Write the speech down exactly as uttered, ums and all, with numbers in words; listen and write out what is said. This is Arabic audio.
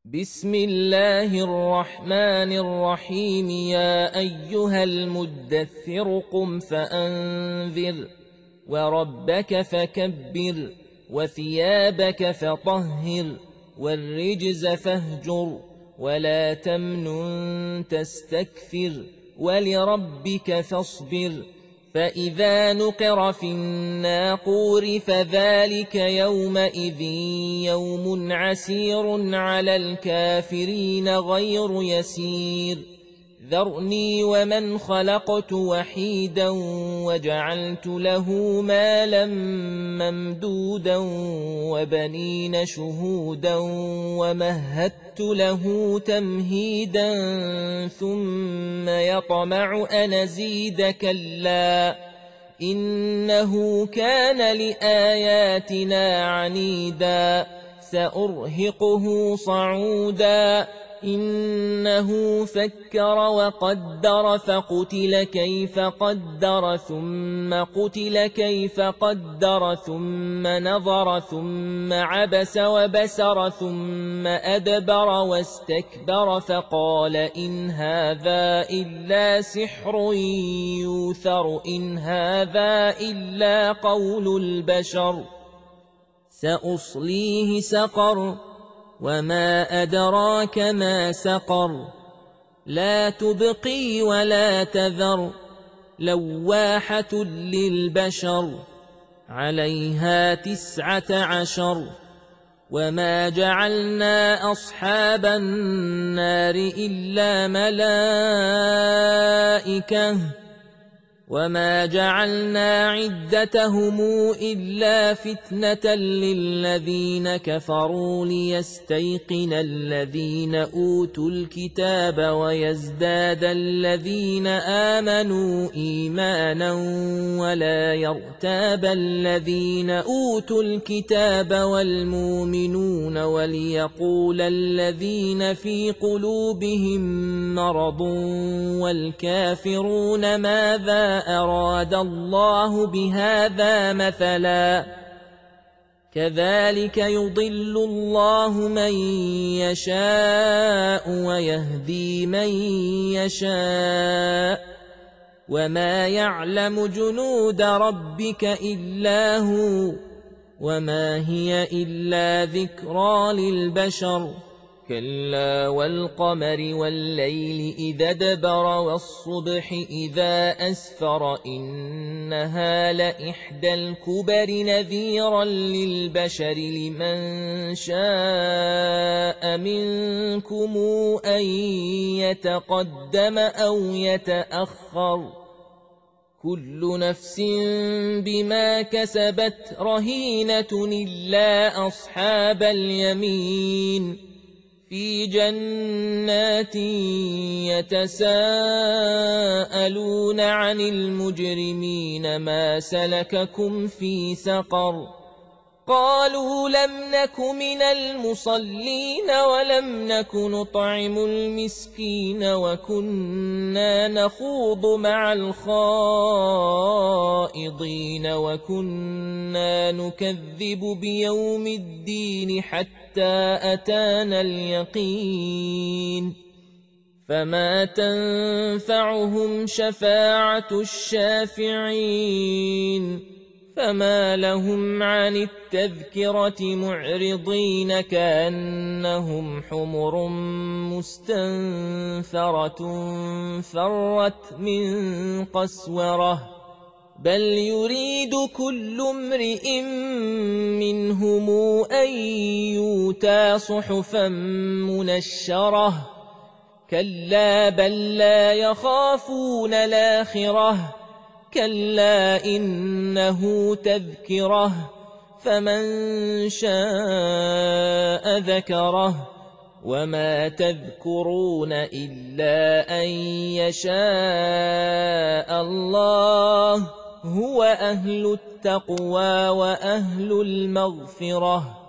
بسم الله الرحمن الرحيم يا أيها المدثر قم فأنذر وربك فكبر وثيابك فطهر والرجز فاهجر ولا تمنن تستكثر ولربك فاصبر فإذا نقر في الناقور فذلك يومئذ يوم عسير على الكافرين غير يسير ذرني ومن خلقت وحيدا وجعلت له مالا ممدودا وبنين شهودا ومهدت له تمهيدا ثم يطمع أن أزيد كلا إنه كان لآياتنا عنيدا سأرهقه صعودا إنه فكر وقدر فقتل كيف قدر ثم قتل كيف قدر ثم نظر ثم عبس وبسر ثم أدبر واستكبر فقال إن هذا إلا سحر يوثر إن هذا إلا قول البشر سأصليه سقر وما أدراك ما سقر لا تبقي ولا تذر لواحة للبشر عليها تسعة عشر وما جعلنا أصحاب النار إلا ملائكة وما جعلنا عدتهم إلا فتنة للذين كفروا ليستيقن الذين أوتوا الكتاب ويزداد الذين آمنوا إيمانا ولا يرتاب الذين أوتوا الكتاب والمؤمنون وليقول الذين في قلوبهم مرض والكافرون ماذا أراد الله بهذا مثلا كذلك يضل الله من يشاء ويهدي من يشاء وما يعلم جنود ربك إلا هو وما هي إلا ذكرى للبشر كلا والقمر والليل إذا دبر والصبح إذا أسفر إنها لإحدى الكبر نذيرا للبشر لمن شاء منكم أن يتقدم أو يتأخر كل نفس بما كسبت رهينة إلا أصحاب اليمين في جنات يتساءلون عن المجرمين ما سلككم في سقر قالوا لم نك من المصلين ولم نك نطعم المسكين وكنا نخوض مع الخائضين وكنا نكذب بيوم الدين حتى أتانا اليقين فما تنفعهم شفاعة الشافعين فما لهم عن التذكرة معرضين كأنهم حمر مستنفرة فرت من قسورة بل يريد كل امرئ منهم أن يؤتى صحفا منشرة كلا بل لا يخافون الآخرة كلا إنه تذكره فمن شاء ذكره وما تذكرون إلا أن يشاء الله هو أهل التقوى وأهل المغفرة